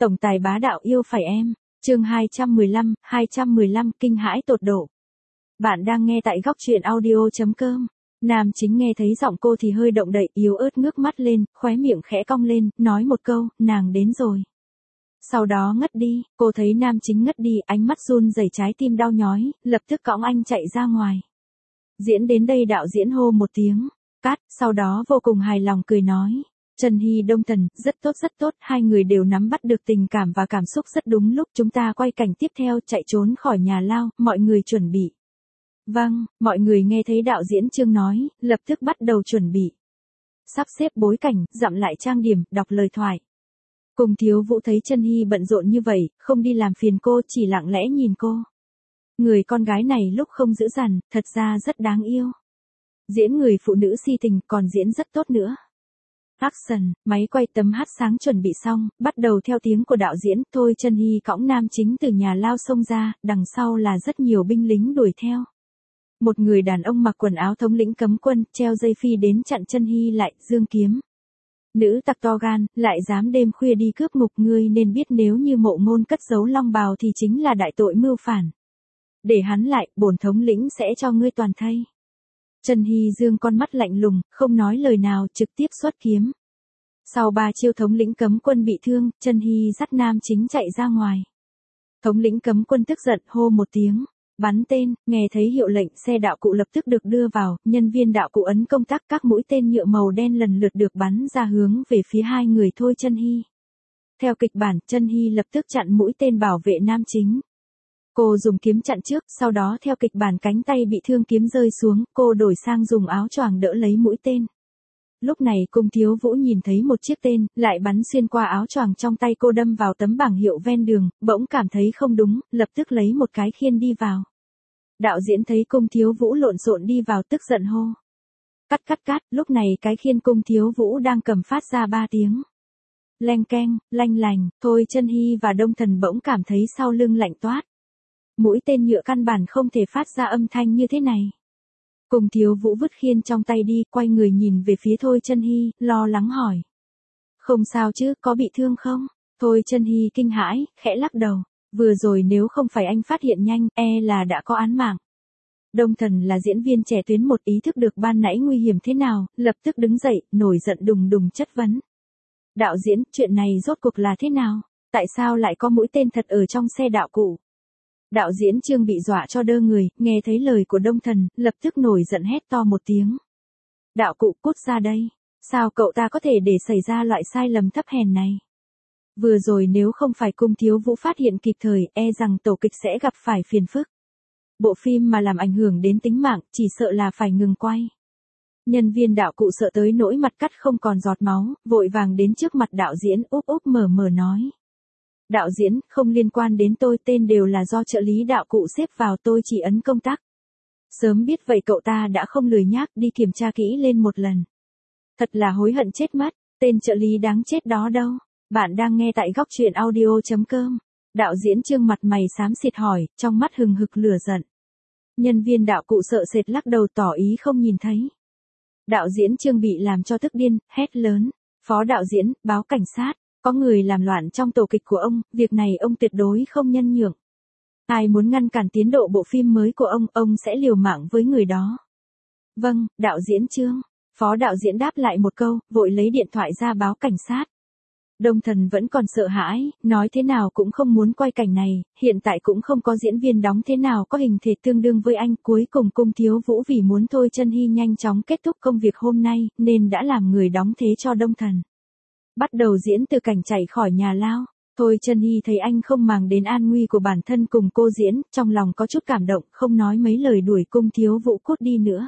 Tổng tài bá đạo yêu phải em. Chương 215 kinh hãi tột độ. Bạn đang nghe tại góc truyện audio.com. Nam chính nghe thấy giọng cô thì hơi động đậy, yếu ớt ngước mắt lên, khóe miệng khẽ cong lên, nói một câu, nàng đến rồi. Sau đó ngất đi, cô thấy nam chính ngất đi, ánh mắt run rẩy, trái tim đau nhói, lập tức cõng anh chạy ra ngoài. Diễn đến đây đạo diễn hô một tiếng, cắt, sau đó vô cùng hài lòng cười nói. Trần Hy Đông Thần, rất tốt, hai người đều nắm bắt được tình cảm và cảm xúc rất đúng lúc, chúng ta quay cảnh tiếp theo, chạy trốn khỏi nhà lao, mọi người chuẩn bị. Vâng, mọi người nghe thấy đạo diễn Trương nói, lập tức bắt đầu chuẩn bị. Sắp xếp bối cảnh, dặm lại trang điểm, đọc lời thoại. Cùng Thiếu Vũ thấy Trần Hy bận rộn như vậy, không đi làm phiền cô, chỉ lặng lẽ nhìn cô. Người con gái này lúc không dữ dằn, thật ra rất đáng yêu. Diễn người phụ nữ si tình, còn diễn rất tốt nữa. Action, máy quay tấm hát sáng chuẩn bị xong, bắt đầu theo tiếng của đạo diễn, Thôi Trần Hy cõng nam chính từ nhà lao xông ra, đằng sau là rất nhiều binh lính đuổi theo. Một người đàn ông mặc quần áo thống lĩnh cấm quân, treo dây phi đến chặn Trần Hy lại, giương kiếm. Nữ tặc to gan, lại dám đêm khuya đi cướp ngục, ngươi nên biết nếu như Mộ Ngôn cất giấu long bào thì chính là đại tội mưu phản. Để hắn lại, bổn thống lĩnh sẽ cho ngươi toàn thây. Trần Hy dương con mắt lạnh lùng, không nói lời nào, trực tiếp xuất kiếm. Sau 3 chiêu thống lĩnh cấm quân bị thương, Trần Hy dắt nam chính chạy ra ngoài. Thống lĩnh cấm quân tức giận, hô một tiếng, bắn tên, nghe thấy hiệu lệnh, xe đạo cụ lập tức được đưa vào, nhân viên đạo cụ ấn công tắc, các mũi tên nhựa màu đen lần lượt được bắn ra hướng về phía hai người Thôi Trần Hy. Theo kịch bản, Trần Hy lập tức chặn mũi tên bảo vệ nam chính. Cô dùng kiếm chặn trước, sau đó theo kịch bản cánh tay bị thương kiếm rơi xuống, cô đổi sang dùng áo choàng đỡ lấy mũi tên. Lúc này Cung Thiếu Vũ nhìn thấy một chiếc tên, lại bắn xuyên qua áo choàng trong tay cô đâm vào tấm bảng hiệu ven đường, bỗng cảm thấy không đúng, lập tức lấy một cái khiên đi vào. Đạo diễn thấy Cung Thiếu Vũ lộn xộn đi vào tức giận hô. Cắt, lúc này cái khiên Cung Thiếu Vũ đang cầm phát ra 3 tiếng. Leng keng, lanh lành, Thôi Trần Hy và Đông Thần bỗng cảm thấy sau lưng lạnh toát. Mũi tên nhựa căn bản không thể phát ra âm thanh như thế này. Cung Thiếu Vũ vứt khiên trong tay đi, quay người nhìn về phía Thôi Trần Hy, lo lắng hỏi. Không sao chứ, có bị thương không? Thôi Trần Hy kinh hãi, khẽ lắc đầu. Vừa rồi nếu không phải anh phát hiện nhanh, là đã có án mạng. Đông Thần là diễn viên trẻ tuyến một, ý thức được ban nãy nguy hiểm thế nào, lập tức đứng dậy, nổi giận đùng đùng chất vấn. Đạo diễn, chuyện này rốt cuộc là thế nào? Tại sao lại có mũi tên thật ở trong xe đạo cụ? Đạo diễn Trương bị dọa cho đơ người, nghe thấy lời của Đông Thần, lập tức nổi giận hét to một tiếng. Đạo cụ, cút ra đây. Sao cậu ta có thể để xảy ra loại sai lầm thấp hèn này? Vừa rồi nếu không phải Cung Thiếu Vũ phát hiện kịp thời, rằng tổ kịch sẽ gặp phải phiền phức. Bộ phim mà làm ảnh hưởng đến tính mạng, chỉ sợ là phải ngừng quay. Nhân viên đạo cụ sợ tới nỗi mặt cắt không còn giọt máu, vội vàng đến trước mặt đạo diễn, úp mở nói. Đạo diễn, không liên quan đến tôi, tên đều là do trợ lý đạo cụ xếp vào, tôi chỉ ấn công tắc. Sớm biết vậy cậu ta đã không lười nhác đi kiểm tra kỹ lên một lần. Thật là hối hận chết mất, tên trợ lý đáng chết đó đâu. Bạn đang nghe tại góc truyện audio.com. Đạo diễn Trương mặt mày xám xịt hỏi, trong mắt hừng hực lửa giận. Nhân viên đạo cụ sợ sệt lắc đầu tỏ ý không nhìn thấy. Đạo diễn Trương bị làm cho tức điên, hét lớn. Phó đạo diễn, báo cảnh sát. Có người làm loạn trong tổ kịch của ông, việc này ông tuyệt đối không nhân nhượng. Ai muốn ngăn cản tiến độ bộ phim mới của ông sẽ liều mạng với người đó. Vâng, đạo diễn Trương. Phó đạo diễn đáp lại một câu, vội lấy điện thoại ra báo cảnh sát. Đông Thần vẫn còn sợ hãi, nói thế nào cũng không muốn quay cảnh này, hiện tại cũng không có diễn viên đóng thế nào có hình thể tương đương với anh. Cuối cùng Cung Thiếu Vũ vì muốn Thôi Trần Hy nhanh chóng kết thúc công việc hôm nay, nên đã làm người đóng thế cho Đông Thần. Bắt đầu diễn từ cảnh chạy khỏi nhà lao. Thôi Trần Hy thấy anh không màng đến an nguy của bản thân cùng cô diễn, trong lòng có chút cảm động, không nói mấy lời đuổi Cung Thiếu Vũ cút đi nữa.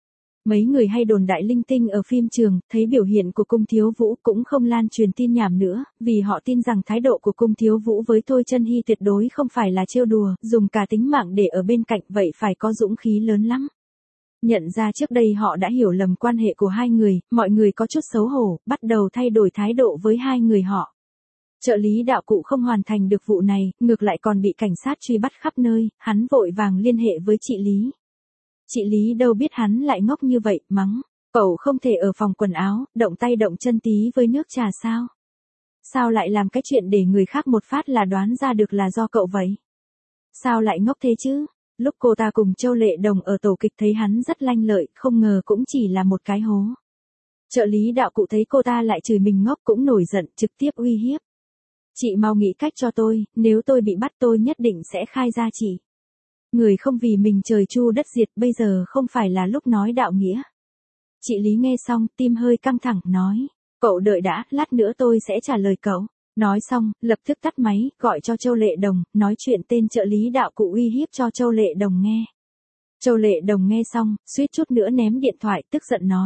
Mấy người hay đồn đại linh tinh ở phim trường, thấy biểu hiện của Cung Thiếu Vũ cũng không lan truyền tin nhảm nữa, vì họ tin rằng thái độ của Cung Thiếu Vũ với Thôi Trần Hy tuyệt đối không phải là trêu đùa, dùng cả tính mạng để ở bên cạnh, vậy phải có dũng khí lớn lắm. Nhận ra trước đây họ đã hiểu lầm quan hệ của hai người, mọi người có chút xấu hổ, bắt đầu thay đổi thái độ với hai người họ. Trợ lý đạo cụ không hoàn thành được vụ này, ngược lại còn bị cảnh sát truy bắt khắp nơi, hắn vội vàng liên hệ với chị Lý. Chị Lý đâu biết hắn lại ngốc như vậy, mắng. Cậu không thể ở phòng quần áo, động tay động chân tí với nước trà sao? Sao lại làm cái chuyện để người khác một phát là đoán ra được là do cậu vậy? Sao lại ngốc thế chứ? Lúc cô ta cùng Châu Lệ Đồng ở tổ kịch thấy hắn rất lanh lợi, không ngờ cũng chỉ là một cái hố. Trợ lý đạo cụ thấy cô ta lại chửi mình ngốc cũng nổi giận, trực tiếp uy hiếp. Chị mau nghĩ cách cho tôi, nếu tôi bị bắt tôi nhất định sẽ khai ra chị. Người không vì mình trời chu đất diệt, bây giờ không phải là lúc nói đạo nghĩa. Chị Lý nghe xong, tim hơi căng thẳng, nói. Cậu đợi đã, lát nữa tôi sẽ trả lời cậu. Nói xong, lập tức tắt máy, gọi cho Châu Lệ Đồng, nói chuyện tên trợ lý đạo cụ uy hiếp cho Châu Lệ Đồng nghe. Châu Lệ Đồng nghe xong, suýt chút nữa ném điện thoại, tức giận nói.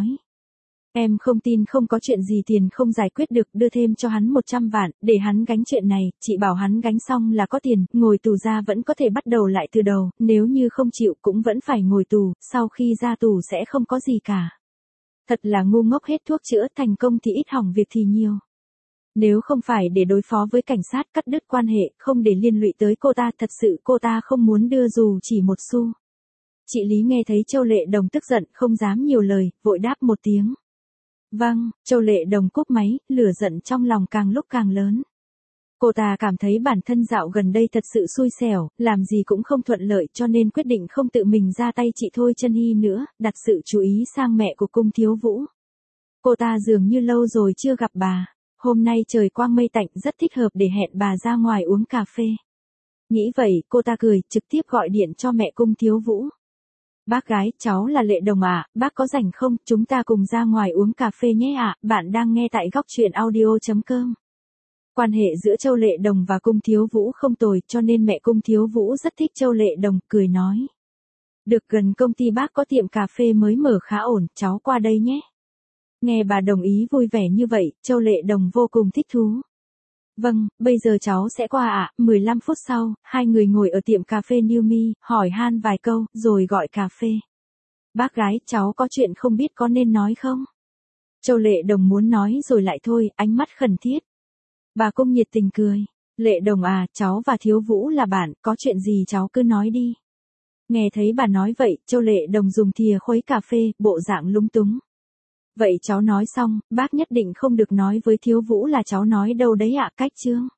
Em không tin không có chuyện gì tiền không giải quyết được, đưa thêm cho hắn 100 vạn, để hắn gánh chuyện này, chị bảo hắn gánh xong là có tiền, ngồi tù ra vẫn có thể bắt đầu lại từ đầu, nếu như không chịu cũng vẫn phải ngồi tù, sau khi ra tù sẽ không có gì cả. Thật là ngu ngốc, hết thuốc chữa, thành công thì ít hỏng việc thì nhiều. Nếu không phải để đối phó với cảnh sát, cắt đứt quan hệ, không để liên lụy tới cô ta, thật sự cô ta không muốn đưa dù chỉ một xu. Chị Lý nghe thấy Châu Lệ Đồng tức giận, không dám nhiều lời, vội đáp một tiếng. Vâng, Châu Lệ Đồng cúp máy, lửa giận trong lòng càng lúc càng lớn. Cô ta cảm thấy bản thân dạo gần đây thật sự xui xẻo, làm gì cũng không thuận lợi cho nên quyết định không tự mình ra tay chị Thôi Chân Hy nữa, đặt sự chú ý sang mẹ của Cung Thiếu Vũ. Cô ta dường như lâu rồi chưa gặp bà, hôm nay trời quang mây tạnh rất thích hợp để hẹn bà ra ngoài uống cà phê. Nghĩ vậy, cô ta cười, trực tiếp gọi điện cho mẹ Cung Thiếu Vũ. Bác gái, cháu là Lệ Đồng à, bác có rảnh không, chúng ta cùng ra ngoài uống cà phê nhé ạ, bạn đang nghe tại góc truyện audio.com. Quan hệ giữa Châu Lệ Đồng và Cung Thiếu Vũ không tồi cho nên mẹ Cung Thiếu Vũ rất thích Châu Lệ Đồng, cười nói. Được, gần công ty bác có tiệm cà phê mới mở khá ổn, cháu qua đây nhé. Nghe bà đồng ý vui vẻ như vậy, Châu Lệ Đồng vô cùng thích thú. Vâng, bây giờ cháu sẽ qua ạ. 15 phút sau, hai người ngồi ở tiệm cà phê New Me, hỏi han vài câu, rồi gọi cà phê. Bác gái, cháu có chuyện không biết có nên nói không? Châu Lệ Đồng muốn nói rồi lại thôi, ánh mắt khẩn thiết. Bà Cung nhiệt tình cười. Lệ Đồng à, cháu và Thiếu Vũ là bạn, có chuyện gì cháu cứ nói đi. Nghe thấy bà nói vậy, Châu Lệ Đồng dùng thìa khuấy cà phê, bộ dạng lúng túng. Vậy cháu nói xong, bác nhất định không được nói với Thiếu Vũ là cháu nói đâu đấy ạ, cách chương.